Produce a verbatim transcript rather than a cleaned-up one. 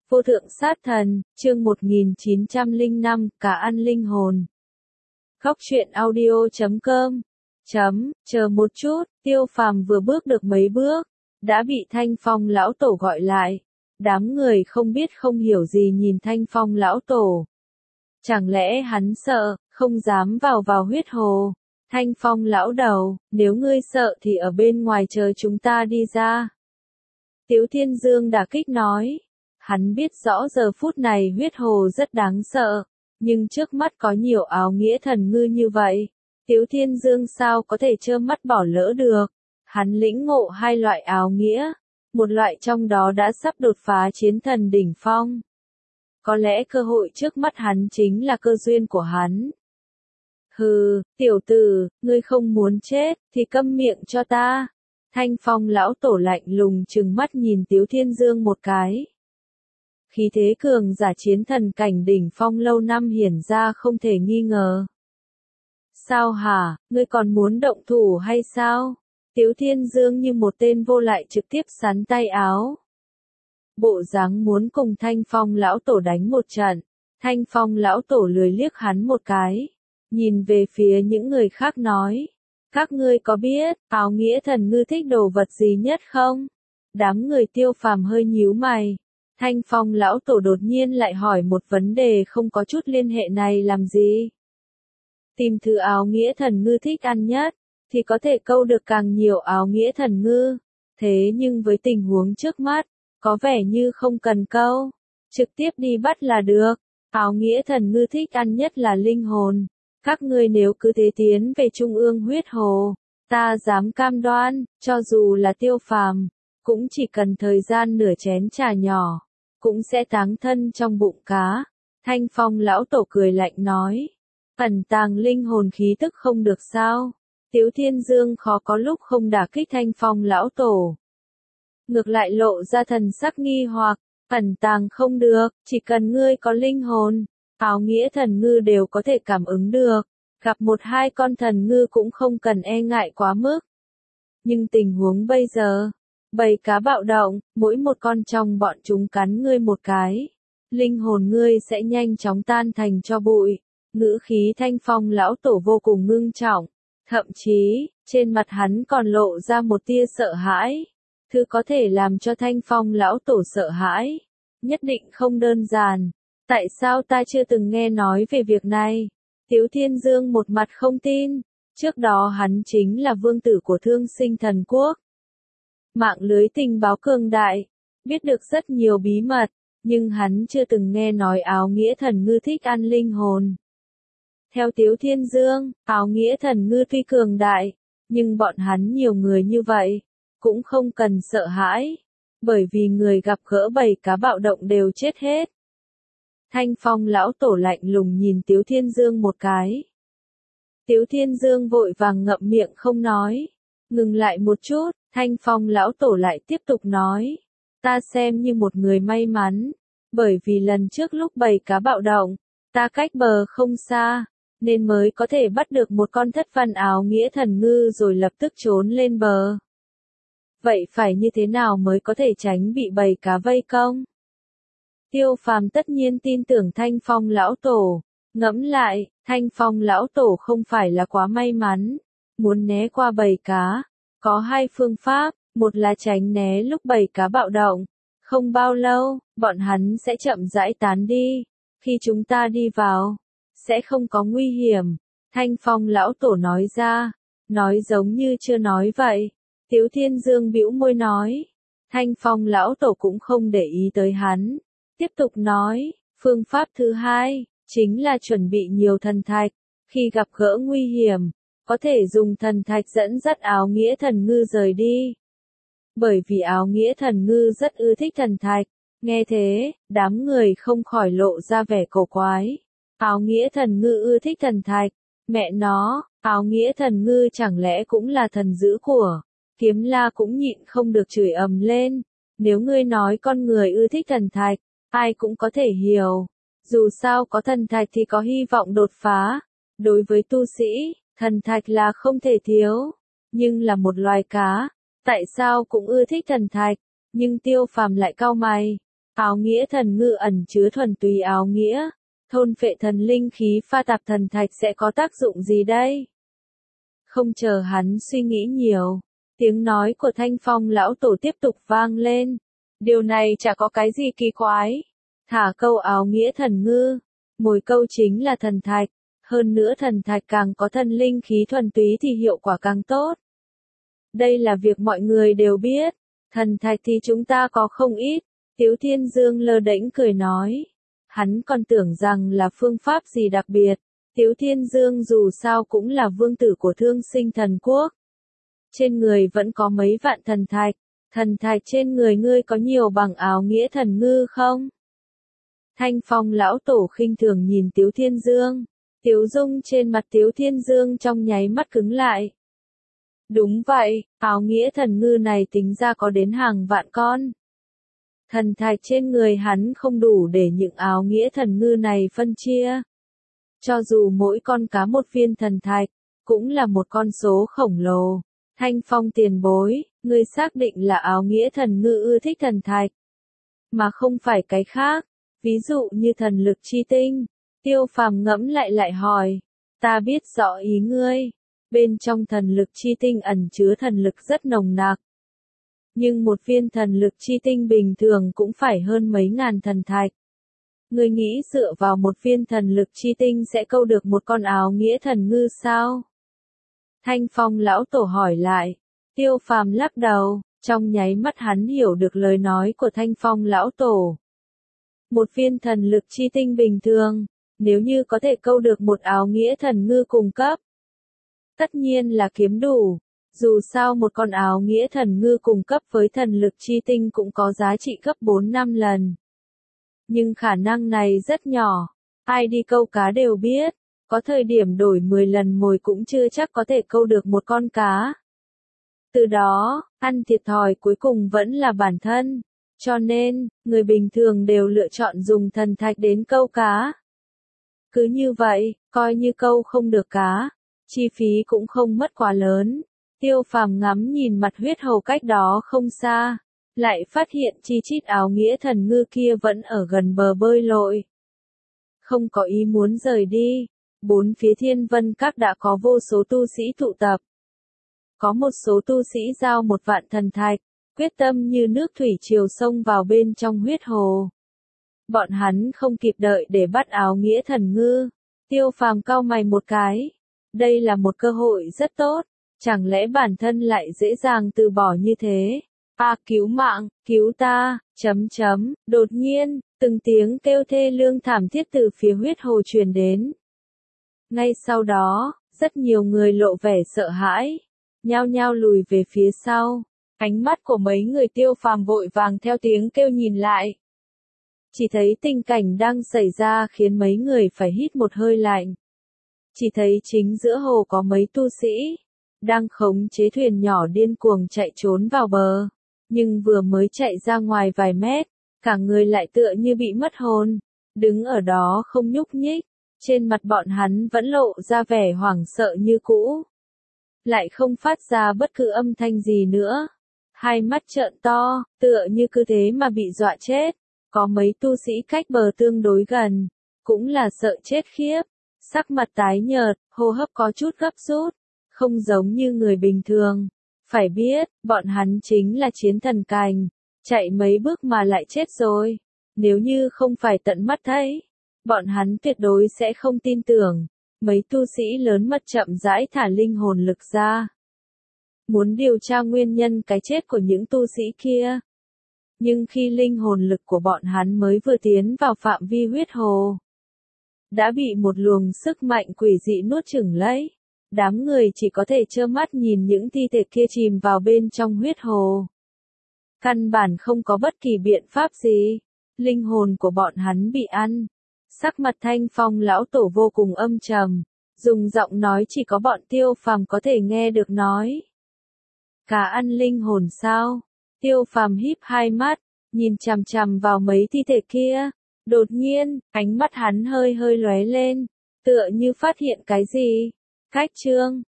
Vô thượng sát thần, chương một nghìn chín trăm lẻ năm, cả ăn linh hồn. Góc truyện audio chấm com. Chấm, chờ một chút, Tiêu Phàm vừa bước được mấy bước, đã bị Thanh Phong lão tổ gọi lại. Đám người không biết không hiểu gì nhìn Thanh Phong lão tổ. Chẳng lẽ hắn sợ, không dám vào vào huyết hồ. Thanh Phong lão đầu, nếu ngươi sợ thì ở bên ngoài chờ chúng ta đi ra. Tiếu Thiên Dương đả kích nói. Hắn biết rõ giờ phút này huyết hồ rất đáng sợ, nhưng trước mắt có nhiều áo nghĩa thần ngư như vậy. Tiếu Thiên Dương sao có thể trơ mắt bỏ lỡ được. Hắn lĩnh ngộ hai loại áo nghĩa, một loại trong đó đã sắp đột phá chiến thần đỉnh phong. Có lẽ cơ hội trước mắt hắn chính là cơ duyên của hắn. Hừ, tiểu tử, ngươi không muốn chết, thì câm miệng cho ta. Thanh Phong lão tổ lạnh lùng trừng mắt nhìn Tiếu Thiên Dương một cái. Khí thế cường giả chiến thần cảnh đỉnh phong lâu năm hiển ra không thể nghi ngờ. Sao hả, ngươi còn muốn động thủ hay sao? Tiếu Thiên Dương như một tên vô lại trực tiếp sắn tay áo. Bộ dáng muốn cùng Thanh Phong lão tổ đánh một trận. Thanh Phong lão tổ lười liếc hắn một cái. Nhìn về phía những người khác nói. Các ngươi có biết, áo nghĩa thần ngư thích đồ vật gì nhất không? Đám người Tiêu Phàm hơi nhíu mày. Thanh Phong lão tổ đột nhiên lại hỏi một vấn đề không có chút liên hệ này làm gì? Tìm thứ áo nghĩa thần ngư thích ăn nhất, thì có thể câu được càng nhiều áo nghĩa thần ngư. Thế nhưng với tình huống trước mắt, có vẻ như không cần câu, trực tiếp đi bắt là được. Áo nghĩa thần ngư thích ăn nhất là linh hồn. Các ngươi nếu cứ thế tiến về trung ương huyết hồ, ta dám cam đoan, cho dù là Tiêu Phàm, cũng chỉ cần thời gian nửa chén trà nhỏ, cũng sẽ táng thân trong bụng cá. Thanh Phong lão tổ cười lạnh nói, ẩn tàng linh hồn khí tức không được sao? Tiếu Thiên Dương khó có lúc không đả kích Thanh Phong lão tổ. Ngược lại lộ ra thần sắc nghi hoặc, ẩn tàng không được, chỉ cần ngươi có linh hồn, áo nghĩa thần ngư đều có thể cảm ứng được, gặp một hai con thần ngư cũng không cần e ngại quá mức. Nhưng tình huống bây giờ, bầy cá bạo động, mỗi một con trong bọn chúng cắn ngươi một cái, linh hồn ngươi sẽ nhanh chóng tan thành tro bụi. Ngữ khí Thanh Phong lão tổ vô cùng ngưng trọng, thậm chí, trên mặt hắn còn lộ ra một tia sợ hãi. Thứ có thể làm cho Thanh Phong lão tổ sợ hãi, nhất định không đơn giản. Tại sao ta chưa từng nghe nói về việc này? Tiếu Thiên Dương một mặt không tin, trước đó hắn chính là vương tử của Thương Sinh Thần Quốc. Mạng lưới tình báo cường đại, biết được rất nhiều bí mật, nhưng hắn chưa từng nghe nói áo nghĩa thần ngư thích ăn linh hồn. Theo Tiếu Thiên Dương, áo nghĩa thần ngư tuy cường đại, nhưng bọn hắn nhiều người như vậy, cũng không cần sợ hãi, bởi vì người gặp gỡ bầy cá bạo động đều chết hết. Thanh Phong lão tổ lạnh lùng nhìn Tiếu Thiên Dương một cái. Tiếu Thiên Dương vội vàng ngậm miệng không nói. Ngừng lại một chút, Thanh Phong lão tổ lại tiếp tục nói. Ta xem như một người may mắn, bởi vì lần trước lúc bầy cá bạo động, ta cách bờ không xa, nên mới có thể bắt được một con thất văn áo nghĩa thần ngư rồi lập tức trốn lên bờ. Vậy phải như thế nào mới có thể tránh bị bầy cá vây công? Tiêu Phàm tất nhiên tin tưởng Thanh Phong lão tổ. Ngẫm lại, Thanh Phong lão tổ không phải là quá may mắn. Muốn né qua bầy cá, có hai phương pháp, một là tránh né lúc bầy cá bạo động. Không bao lâu, bọn hắn sẽ chậm rãi tán đi. Khi chúng ta đi vào, sẽ không có nguy hiểm. Thanh Phong lão tổ nói ra, nói giống như chưa nói vậy. Tiếu Thiên Dương bĩu môi nói. Thanh Phong lão tổ cũng không để ý tới hắn. Tiếp tục nói, phương pháp thứ hai, chính là chuẩn bị nhiều thần thạch. Khi gặp gỡ nguy hiểm, có thể dùng thần thạch dẫn dắt áo nghĩa thần ngư rời đi. Bởi vì áo nghĩa thần ngư rất ưa thích thần thạch. Nghe thế, đám người không khỏi lộ ra vẻ cổ quái. Áo nghĩa thần ngư ưa thích thần thạch. Mẹ nó, áo nghĩa thần ngư chẳng lẽ cũng là thần dữ của. Kiếm La cũng nhịn không được chửi ầm lên. Nếu ngươi nói con người ưa thích thần thạch, ai cũng có thể hiểu. Dù sao có thần thạch thì có hy vọng đột phá. Đối với tu sĩ, thần thạch là không thể thiếu. Nhưng là một loài cá, tại sao cũng ưa thích thần thạch? Nhưng Tiêu Phàm lại cau mày. Áo nghĩa thần ngư ẩn chứa thuần túy áo nghĩa, thôn phệ thần linh khí pha tạp thần thạch sẽ có tác dụng gì đây? Không chờ hắn suy nghĩ nhiều, tiếng nói của Thanh Phong lão tổ tiếp tục vang lên. Điều này chả có cái gì kỳ quái. Thả câu áo nghĩa thần ngư, mồi câu chính là thần thạch, hơn nữa thần thạch càng có thần linh khí thuần túy thì hiệu quả càng tốt. Đây là việc mọi người đều biết, thần thạch thì chúng ta có không ít, Tiếu Thiên Dương lơ đễnh cười nói. Hắn còn tưởng rằng là phương pháp gì đặc biệt, Tiếu Thiên Dương dù sao cũng là vương tử của Thương Sinh Thần Quốc. Trên người vẫn có mấy vạn thần thạch, thần thạch trên người ngươi có nhiều bằng áo nghĩa thần ngư không? Thanh Phong lão tổ khinh thường nhìn Tiếu Thiên Dương, Tiếu dung trên mặt Tiếu Thiên Dương trong nháy mắt cứng lại. Đúng vậy, áo nghĩa thần ngư này tính ra có đến hàng vạn con. Thần thạch trên người hắn không đủ để những áo nghĩa thần ngư này phân chia. Cho dù mỗi con cá một viên thần thạch, cũng là một con số khổng lồ. Thanh Phong tiền bối, ngươi xác định là áo nghĩa thần ngư ưa thích thần thạch, mà không phải cái khác, ví dụ như thần lực chi tinh. Tiêu Phàm ngẫm lại lại hỏi, ta biết rõ ý ngươi, bên trong thần lực chi tinh ẩn chứa thần lực rất nồng nặc. Nhưng một viên thần lực chi tinh bình thường cũng phải hơn mấy ngàn thần thạch. Ngươi nghĩ dựa vào một viên thần lực chi tinh sẽ câu được một con áo nghĩa thần ngư sao? Thanh Phong lão tổ hỏi lại. Tiêu Phàm lắc đầu, trong nháy mắt hắn hiểu được lời nói của Thanh Phong lão tổ. Một viên thần lực chi tinh bình thường, nếu như có thể câu được một áo nghĩa thần ngư cùng cấp, tất nhiên là kiếm đủ. Dù sao một con áo nghĩa thần ngư cùng cấp với thần lực chi tinh cũng có giá trị gấp bốn năm lần. Nhưng khả năng này rất nhỏ, ai đi câu cá đều biết, có thời điểm đổi mười lần mồi cũng chưa chắc có thể câu được một con cá. Từ đó, ăn thiệt thòi cuối cùng vẫn là bản thân, cho nên, người bình thường đều lựa chọn dùng thần thạch đến câu cá. Cứ như vậy, coi như câu không được cá, chi phí cũng không mất quá lớn. Tiêu Phàm ngắm nhìn mặt huyết hầu cách đó không xa, lại phát hiện chi chít áo nghĩa thần ngư kia vẫn ở gần bờ bơi lội. Không có ý muốn rời đi, bốn phía Thiên Vân Các đã có vô số tu sĩ tụ tập. Có một số tu sĩ giao một vạn thần thạch, quyết tâm như nước thủy triều xông vào bên trong huyết hồ. Bọn hắn không kịp đợi để bắt áo nghĩa thần ngư. Tiêu Phàm cau mày một cái. Đây là một cơ hội rất tốt. Chẳng lẽ bản thân lại dễ dàng từ bỏ như thế? À, cứu mạng, cứu ta, chấm chấm, đột nhiên, từng tiếng kêu thê lương thảm thiết từ phía huyết hồ truyền đến. Ngay sau đó, rất nhiều người lộ vẻ sợ hãi, nhao nhao lùi về phía sau. Ánh mắt của mấy người Tiêu Phàm vội vàng theo tiếng kêu nhìn lại. Chỉ thấy tình cảnh đang xảy ra khiến mấy người phải hít một hơi lạnh. Chỉ thấy chính giữa hồ có mấy tu sĩ đang khống chế thuyền nhỏ điên cuồng chạy trốn vào bờ, nhưng vừa mới chạy ra ngoài vài mét, cả người lại tựa như bị mất hồn, đứng ở đó không nhúc nhích, trên mặt bọn hắn vẫn lộ ra vẻ hoảng sợ như cũ, lại không phát ra bất cứ âm thanh gì nữa, hai mắt trợn to, tựa như cứ thế mà bị dọa chết. Có mấy tu sĩ cách bờ tương đối gần, cũng là sợ chết khiếp, sắc mặt tái nhợt, hô hấp có chút gấp rút, không giống như người bình thường. Phải biết, bọn hắn chính là chiến thần cành, chạy mấy bước mà lại chết rồi. Nếu như không phải tận mắt thấy, bọn hắn tuyệt đối sẽ không tin tưởng. Mấy tu sĩ lớn mật chậm rãi thả linh hồn lực ra, muốn điều tra nguyên nhân cái chết của những tu sĩ kia. Nhưng khi linh hồn lực của bọn hắn mới vừa tiến vào phạm vi huyết hồ, đã bị một luồng sức mạnh quỷ dị nuốt chửng lấy. Đám người chỉ có thể trơ mắt nhìn những thi thể kia chìm vào bên trong huyết hồ. Căn bản không có bất kỳ biện pháp gì. Linh hồn của bọn hắn bị ăn. Sắc mặt Thanh Phong lão tổ vô cùng âm trầm, dùng giọng nói chỉ có bọn Tiêu Phàm có thể nghe được nói. Cá ăn linh hồn sao? Tiêu Phàm híp hai mắt, nhìn chằm chằm vào mấy thi thể kia. Đột nhiên, ánh mắt hắn hơi hơi lóe lên, tựa như phát hiện cái gì. Cách chương